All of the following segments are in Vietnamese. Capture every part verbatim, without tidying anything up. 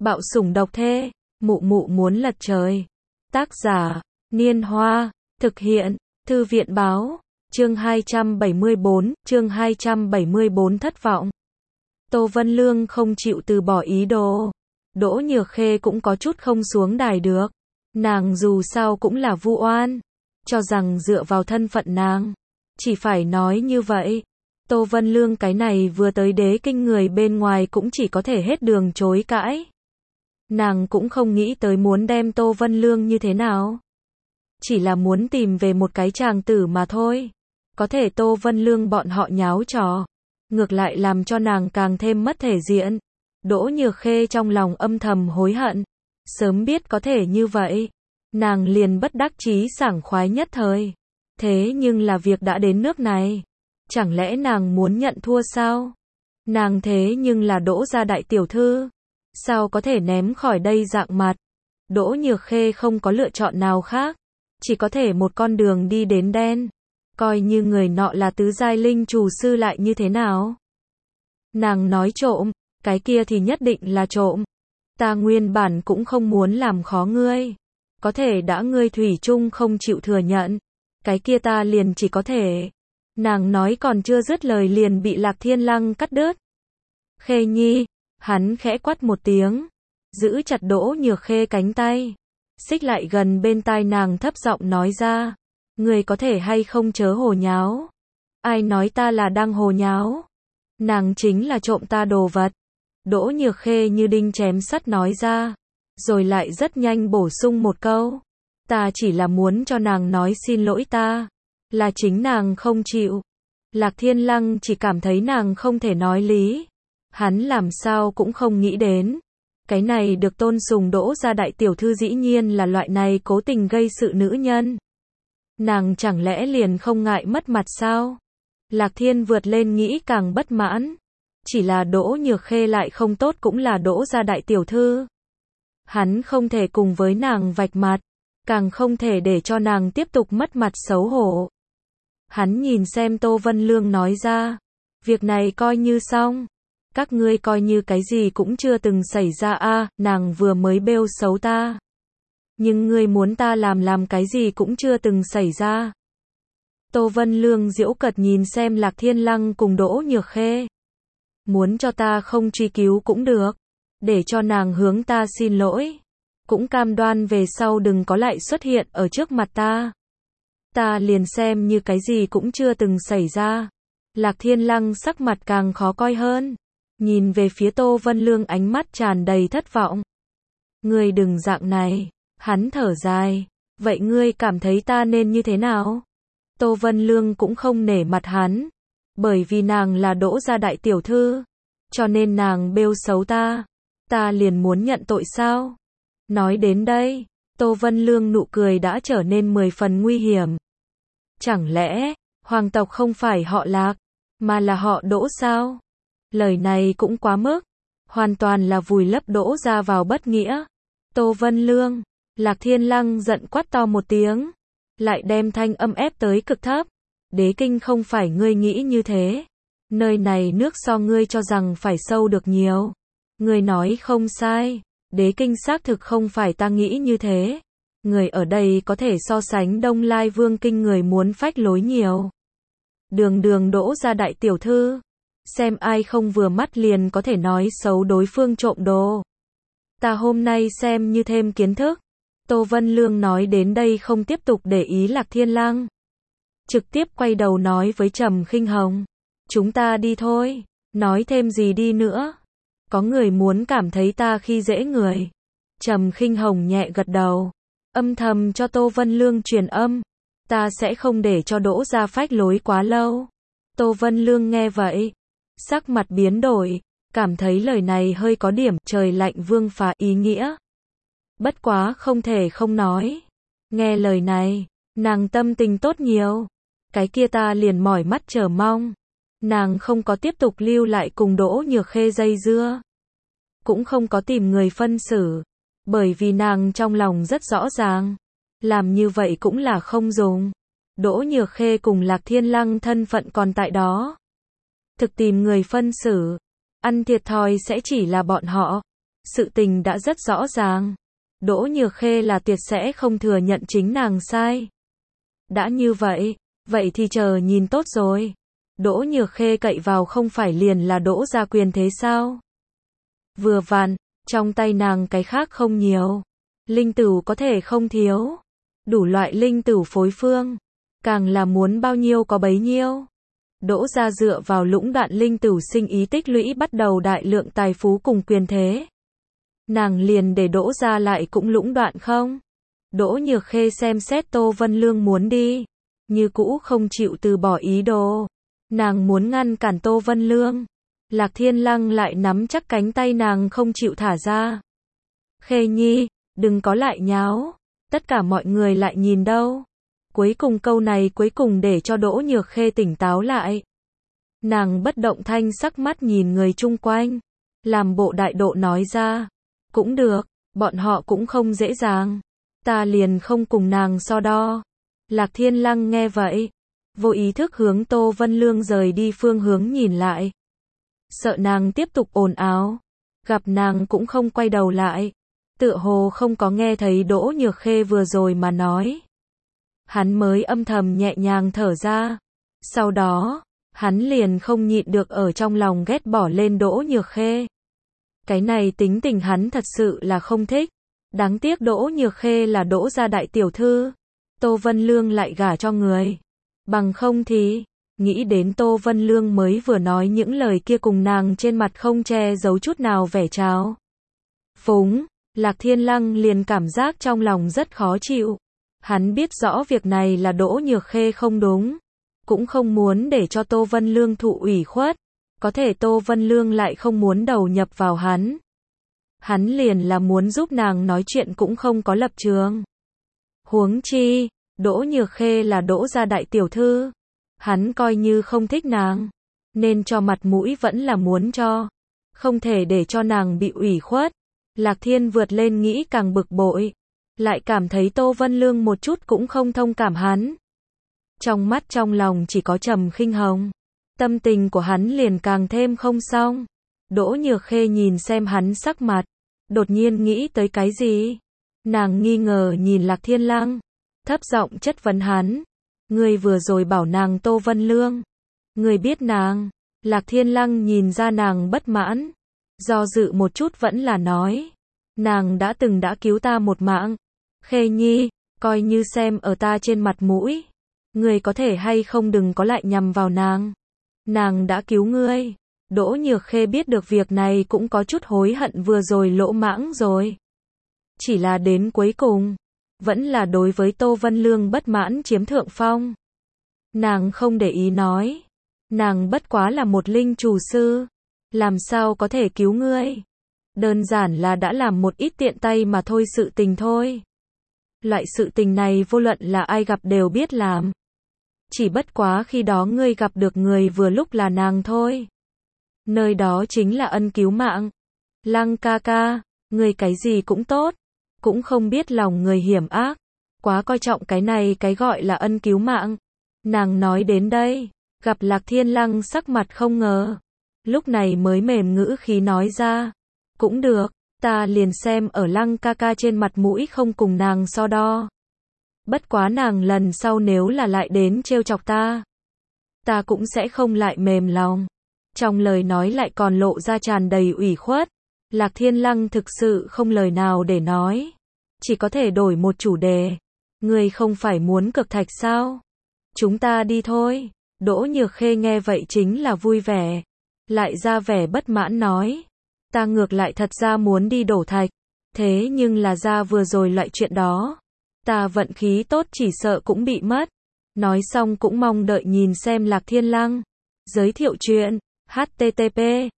Bạo sủng độc thê, mụ mụ muốn lật trời. Tác giả, Niên Hoa, thực hiện, Thư viện Báo, chương hai trăm bảy mươi bốn, chương hai trăm bảy mươi bốn thất vọng. Tô Vân Lương không chịu từ bỏ ý đồ. Đỗ Nhược Khê cũng có chút không xuống đài được. Nàng dù sao cũng là vu oan, cho rằng dựa vào thân phận nàng, chỉ phải nói như vậy. Tô Vân Lương cái này vừa tới đế kinh người bên ngoài cũng chỉ có thể hết đường chối cãi. Nàng cũng không nghĩ tới muốn đem Tô Vân Lương như thế nào. Chỉ là muốn tìm về một cái chàng tử mà thôi. Có thể Tô Vân Lương bọn họ nháo trò, ngược lại làm cho nàng càng thêm mất thể diện. Đỗ Nhược Khê trong lòng âm thầm hối hận. Sớm biết có thể như vậy, nàng liền bất đắc chí sảng khoái nhất thời. Thế nhưng là việc đã đến nước này, chẳng lẽ nàng muốn nhận thua sao? Nàng thế nhưng là Đỗ gia đại tiểu thư, sao có thể ném khỏi đây dạng mặt? Đỗ Nhược Khê không có lựa chọn nào khác, chỉ có thể một con đường đi đến đen. Coi như người nọ là tứ giai linh chủ sư lại như thế nào? Nàng nói trộm, cái kia thì nhất định là trộm. Ta nguyên bản cũng không muốn làm khó ngươi. Có thể đã ngươi thủy chung không chịu thừa nhận, cái kia ta liền chỉ có thể. Nàng nói còn chưa dứt lời liền bị Lạc Thiên Lăng cắt đứt. Khê Nhi, hắn khẽ quát một tiếng, giữ chặt Đỗ Nhược Khê cánh tay, xích lại gần bên tai nàng thấp giọng nói ra, ngươi có thể hay không chớ hồ nháo. Ai nói ta là đang hồ nháo? Nàng chính là trộm ta đồ vật. Đỗ Nhược Khê như đinh chém sắt nói ra, rồi lại rất nhanh bổ sung một câu, ta chỉ là muốn cho nàng nói xin lỗi ta, là chính nàng không chịu. Lạc Thiên Lăng chỉ cảm thấy nàng không thể nói lý, hắn làm sao cũng không nghĩ đến, cái này được tôn sùng Đỗ gia đại tiểu thư dĩ nhiên là loại này cố tình gây sự nữ nhân. Nàng chẳng lẽ liền không ngại mất mặt sao? Lạc Thiên vượt lên nghĩ càng bất mãn. Chỉ là Đỗ Nhược Khê lại không tốt cũng là Đỗ gia đại tiểu thư. Hắn không thể cùng với nàng vạch mặt, càng không thể để cho nàng tiếp tục mất mặt xấu hổ. Hắn nhìn xem Tô Vân Lương nói ra, việc này coi như xong. Các ngươi coi như cái gì cũng chưa từng xảy ra a, à, nàng vừa mới bêu xấu ta. Nhưng ngươi muốn ta làm làm cái gì cũng chưa từng xảy ra. Tô Vân Lương giễu cợt nhìn xem Lạc Thiên Lăng cùng Đỗ Nhược Khê. Muốn cho ta không truy cứu cũng được, để cho nàng hướng ta xin lỗi, cũng cam đoan về sau đừng có lại xuất hiện ở trước mặt ta. Ta liền xem như cái gì cũng chưa từng xảy ra. Lạc Thiên Lăng sắc mặt càng khó coi hơn, nhìn về phía Tô Vân Lương ánh mắt tràn đầy thất vọng. Ngươi đừng dạng này, hắn thở dài, vậy ngươi cảm thấy ta nên như thế nào? Tô Vân Lương cũng không nể mặt hắn, bởi vì nàng là Đỗ gia đại tiểu thư, cho nên nàng bêu xấu ta, ta liền muốn nhận tội sao? Nói đến đây, Tô Vân Lương nụ cười đã trở nên mười phần nguy hiểm. Chẳng lẽ, hoàng tộc không phải họ Lạc, mà là họ Đỗ sao? Lời này cũng quá mức, hoàn toàn là vùi lấp Đỗ gia vào bất nghĩa. Tô Vân Lương, Lạc Thiên Lăng giận quát to một tiếng, lại đem thanh âm ép tới cực thấp. Đế kinh không phải ngươi nghĩ như thế. Nơi này nước so ngươi cho rằng phải sâu được nhiều. Ngươi nói không sai. Đế kinh xác thực không phải ta nghĩ như thế. Người ở đây có thể so sánh Đông Lai Vương kinh người muốn phách lối nhiều. Đường đường Đỗ gia đại tiểu thư. Xem ai không vừa mắt liền có thể nói xấu đối phương trộm đồ. Ta hôm nay xem như thêm kiến thức. Tô Vân Lương nói đến đây không tiếp tục để ý Lạc Thiên Lăng, trực tiếp quay đầu nói với Trầm Khinh Hồng, chúng ta đi thôi, nói thêm gì đi nữa, có người muốn cảm thấy ta khi dễ người. Trầm Khinh Hồng nhẹ gật đầu, âm thầm cho Tô Vân Lương truyền âm, ta sẽ không để cho Đỗ gia phách lối quá lâu. Tô Vân Lương nghe vậy, sắc mặt biến đổi, cảm thấy lời này hơi có điểm trời lạnh vương phá ý nghĩa. Bất quá không thể không nói. Nghe lời này, nàng tâm tình tốt nhiều. Cái kia ta liền mỏi mắt chờ mong. Nàng không có tiếp tục lưu lại cùng Đỗ Nhược Khê dây dưa. Cũng không có tìm người phân xử. Bởi vì nàng trong lòng rất rõ ràng. Làm như vậy cũng là không dùng. Đỗ Nhược Khê cùng Lạc Thiên Lăng thân phận còn tại đó. Thực tìm người phân xử, ăn thiệt thòi sẽ chỉ là bọn họ. Sự tình đã rất rõ ràng. Đỗ Nhược Khê là tuyệt sẽ không thừa nhận chính nàng sai. Đã như vậy, vậy thì chờ nhìn tốt rồi. Đỗ Nhược Khê cậy vào không phải liền là Đỗ gia quyền thế sao? Vừa vặn, trong tay nàng cái khác không nhiều. Linh tửu có thể không thiếu. Đủ loại linh tửu phối phương. Càng là muốn bao nhiêu có bấy nhiêu. Đỗ gia dựa vào lũng đoạn linh tửu sinh ý tích lũy bắt đầu đại lượng tài phú cùng quyền thế. Nàng liền để Đỗ gia lại cũng lũng đoạn không? Đỗ Nhược Khê xem xét Tô Vân Lương muốn đi. Như cũ không chịu từ bỏ ý đồ. Nàng muốn ngăn cản Tô Vân Lương. Lạc Thiên Lăng lại nắm chắc cánh tay nàng không chịu thả ra. Khê Nhi, đừng có lại nháo. Tất cả mọi người lại nhìn đâu. Cuối cùng câu này cuối cùng để cho Đỗ Nhược Khê tỉnh táo lại. Nàng bất động thanh sắc mắt nhìn người chung quanh. Làm bộ đại độ nói ra. Cũng được, bọn họ cũng không dễ dàng. Ta liền không cùng nàng so đo. Lạc Thiên Lăng nghe vậy. Vô ý thức hướng Tô Vân Lương rời đi phương hướng nhìn lại. Sợ nàng tiếp tục ồn ào. Gặp nàng cũng không quay đầu lại. Tựa hồ không có nghe thấy Đỗ Nhược Khê vừa rồi mà nói. Hắn mới âm thầm nhẹ nhàng thở ra. Sau đó, hắn liền không nhịn được ở trong lòng ghét bỏ lên Đỗ Nhược Khê. Cái này tính tình hắn thật sự là không thích. Đáng tiếc Đỗ Nhược Khê là Đỗ gia đại tiểu thư. Tô Vân Lương lại gả cho người. Bằng không thì, nghĩ đến Tô Vân Lương mới vừa nói những lời kia cùng nàng trên mặt không che giấu chút nào vẻ trào phúng. Lạc Thiên Lăng liền cảm giác trong lòng rất khó chịu. Hắn biết rõ việc này là Đỗ Nhược Khê không đúng. Cũng không muốn để cho Tô Vân Lương thụ ủy khuất. Có thể Tô Vân Lương lại không muốn đầu nhập vào hắn. Hắn liền là muốn giúp nàng nói chuyện cũng không có lập trường. Huống chi, Đỗ Nhược Khê là Đỗ gia đại tiểu thư. Hắn coi như không thích nàng. Nên cho mặt mũi vẫn là muốn cho. Không thể để cho nàng bị ủy khuất. Lạc Thiên vượt lên nghĩ càng bực bội. Lại cảm thấy Tô Vân Lương một chút cũng không thông cảm hắn. Trong mắt trong lòng chỉ có Trầm Khinh Hồng. Tâm tình của hắn liền càng thêm không xong. Đỗ Nhược Khê nhìn xem hắn sắc mặt. Đột nhiên nghĩ tới cái gì. Nàng nghi ngờ nhìn Lạc Thiên Lăng. Thấp giọng chất vấn hắn. Ngươi vừa rồi bảo nàng Tô Vân Lương. Ngươi biết nàng. Lạc Thiên Lăng nhìn ra nàng bất mãn. Do dự một chút vẫn là nói. Nàng đã từng đã cứu ta một mạng. Khê Nhi, coi như xem ở ta trên mặt mũi. Ngươi có thể hay không đừng có lại nhằm vào nàng. Nàng đã cứu ngươi. Đỗ Nhược Khê biết được việc này cũng có chút hối hận vừa rồi lỗ mãng rồi. Chỉ là đến cuối cùng, vẫn là đối với Tô Vân Lương bất mãn chiếm thượng phong. Nàng không để ý nói. Nàng bất quá là một linh chủ sư. Làm sao có thể cứu ngươi? Đơn giản là đã làm một ít tiện tay mà thôi sự tình thôi. Loại sự tình này vô luận là ai gặp đều biết làm. Chỉ bất quá khi đó ngươi gặp được người vừa lúc là nàng thôi. Nơi đó chính là ân cứu mạng. Lăng ca ca, ngươi cái gì cũng tốt. Cũng không biết lòng người hiểm ác. Quá coi trọng cái này cái gọi là ân cứu mạng. Nàng nói đến đây, gặp Lạc Thiên Lăng sắc mặt không ngờ. Lúc này mới mềm ngữ khí nói ra. Cũng được, ta liền xem ở Lăng ca ca trên mặt mũi không cùng nàng so đo. Bất quá nàng lần sau nếu là lại đến trêu chọc ta. Ta cũng sẽ không lại mềm lòng. Trong lời nói lại còn lộ ra tràn đầy ủy khuất. Lạc Thiên Lăng thực sự không lời nào để nói. Chỉ có thể đổi một chủ đề. Ngươi không phải muốn cực thạch sao? Chúng ta đi thôi. Đỗ Nhược Khê nghe vậy chính là vui vẻ. Lại ra vẻ bất mãn nói. Ta ngược lại thật ra muốn đi đổ thạch. Thế nhưng là ra vừa rồi loại chuyện đó. Ta vận khí tốt chỉ sợ cũng bị mất. Nói xong cũng mong đợi nhìn xem Lạc Thiên Lăng. Giới thiệu chuyện. H T T P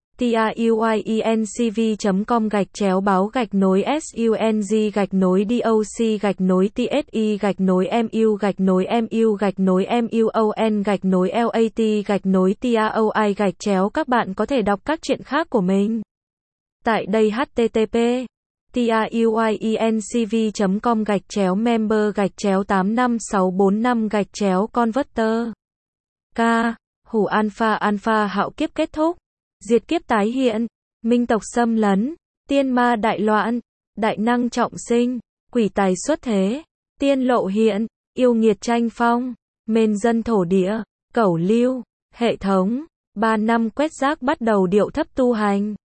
truyencv chấm com gạch chéo báo gạch nối sung gạch nối doc gạch nối tsi gạch nối mu gạch nối mu gạch nối muon gạch nối lat gạch nối taoi gạch chéo. Các bạn có thể đọc các chuyện khác của mình tại đây. H T T P truyencv chấm com gạch chéo member gạch chéo tám năm sáu bốn năm gạch chéo converter. K. Hủ alpha alpha hạo kiếp kết thúc. Diệt kiếp tái hiện. Minh tộc xâm lấn. tiên ma đại loạn, đại năng trọng sinh, quỷ tài xuất thế, tiên lộ hiện, yêu nghiệt tranh phong, mên dân thổ địa, cẩu lưu, hệ thống, ba năm quét rác bắt đầu điệu thấp tu hành.